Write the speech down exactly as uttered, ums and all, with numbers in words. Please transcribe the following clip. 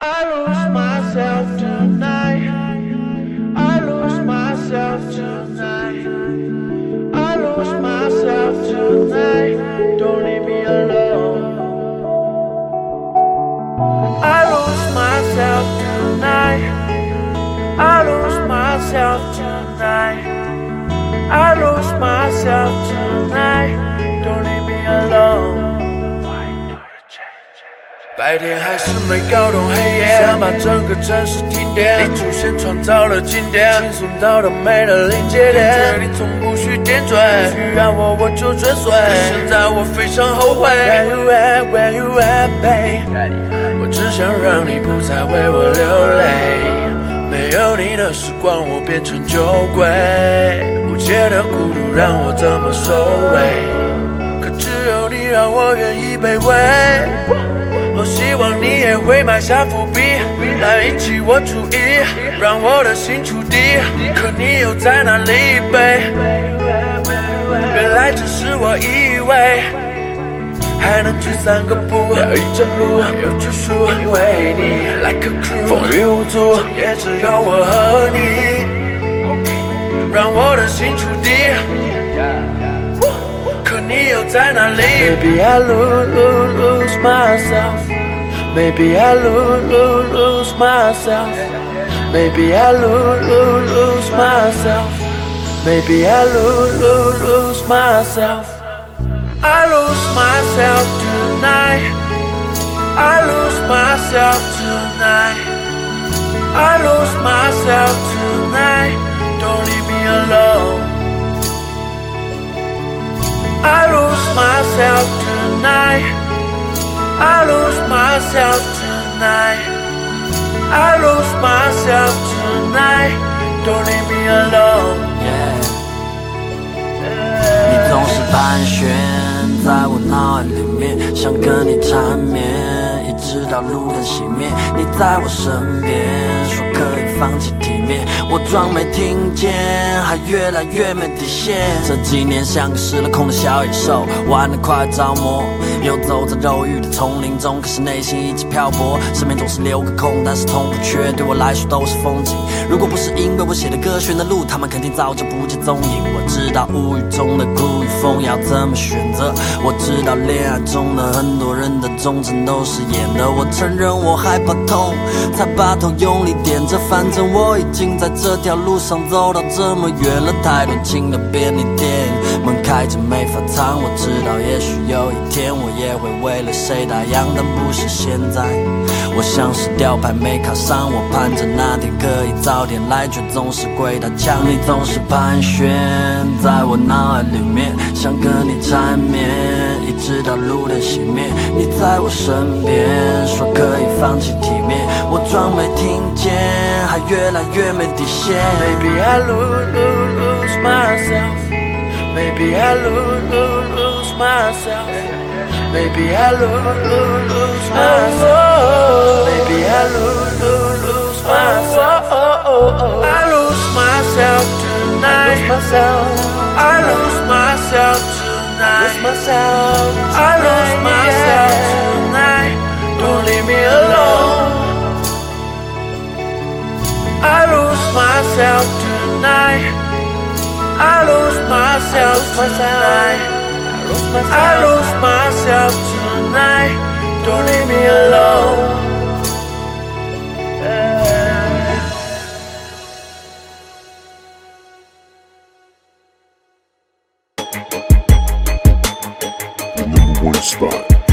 I lose myself tonight. I lose myself tonight. I lose myself tonight. Don't leave me alone. I lose myself tonight. I lose myself tonight. I lose myself tonight. Don't leave me alone. 白天还是没搞懂黑夜，想把整个城市停电。你出现创造了经典，轻松到了没了临界点。你从不许点缀，需要我我就追随。现在我非常后悔。Where you at, where you at, babe？ 我只想让你不再为我流泪。没有你的时光，我变成酒鬼。无解的孤独让我怎么收尾？可只有你让我愿意卑微。我希望你也会埋下伏笔，来引起我注意，让我的心触底。可你又在哪里，babe？原来只是我以为还能去散个步，要一整路有拘束，因为你 like a crew， 风雨无阻，也只有我和你，让我的心触底。可你又在哪里 ？Maybe I lose lose lose myself. Maybe I lose lose lose myself. Maybe I lose lose lose myself. Maybe I lose lose lose myself. I lose myself tonight. I lose myself tonight. I lose myself tonight. Don't leave me alone. I lose myself tonight. I lose myself tonight. I lose myself tonight. Don't leave me alone. Yeah. 你总是盘旋在我脑海里面，想跟你缠绵，一直到路灯熄灭。你在我身边，说可以放弃体面，我装没听见，还越来越没底线。这几年像个失了控的小野兽，玩得快着魔，游走在肉欲的丛林中，可是内心一直漂泊。身边总是留个空，但是痛不缺，对我来说都是风景。如果不是因为我写的歌选的路，他们肯定早就不见踪影。我知道无语中的苦与风要怎么选择，我知道恋爱中的很多人的忠诚都是演的。我承认我害怕痛，才把头用力点着，反正我已经在这条路上走到这么远了。太多情的便利店门开着没法藏，我知道也许有一天我也会为了谁打烊，但不是现在。我像是吊牌没卡上，我盼着那天可以早点来，却总是鬼打墙。你总是盘旋在我脑海里面，想跟你缠绵，一直到路灯熄灭。你在我身边，说可以放弃体面，我装没听见，还越来越没底线。 Maybe I lose lose lose myself. Maybe I lose lose lose myself. Maybe I lose lose lose myself. Maybe I lose lose lose myself. I lose myself tonight. I lose myself tonight. I lose myself tonight. Don't leave me alone. I lose myself tonight. I lose myself tonight. I lose myself tonight. Don't leave me alone. The number one spot.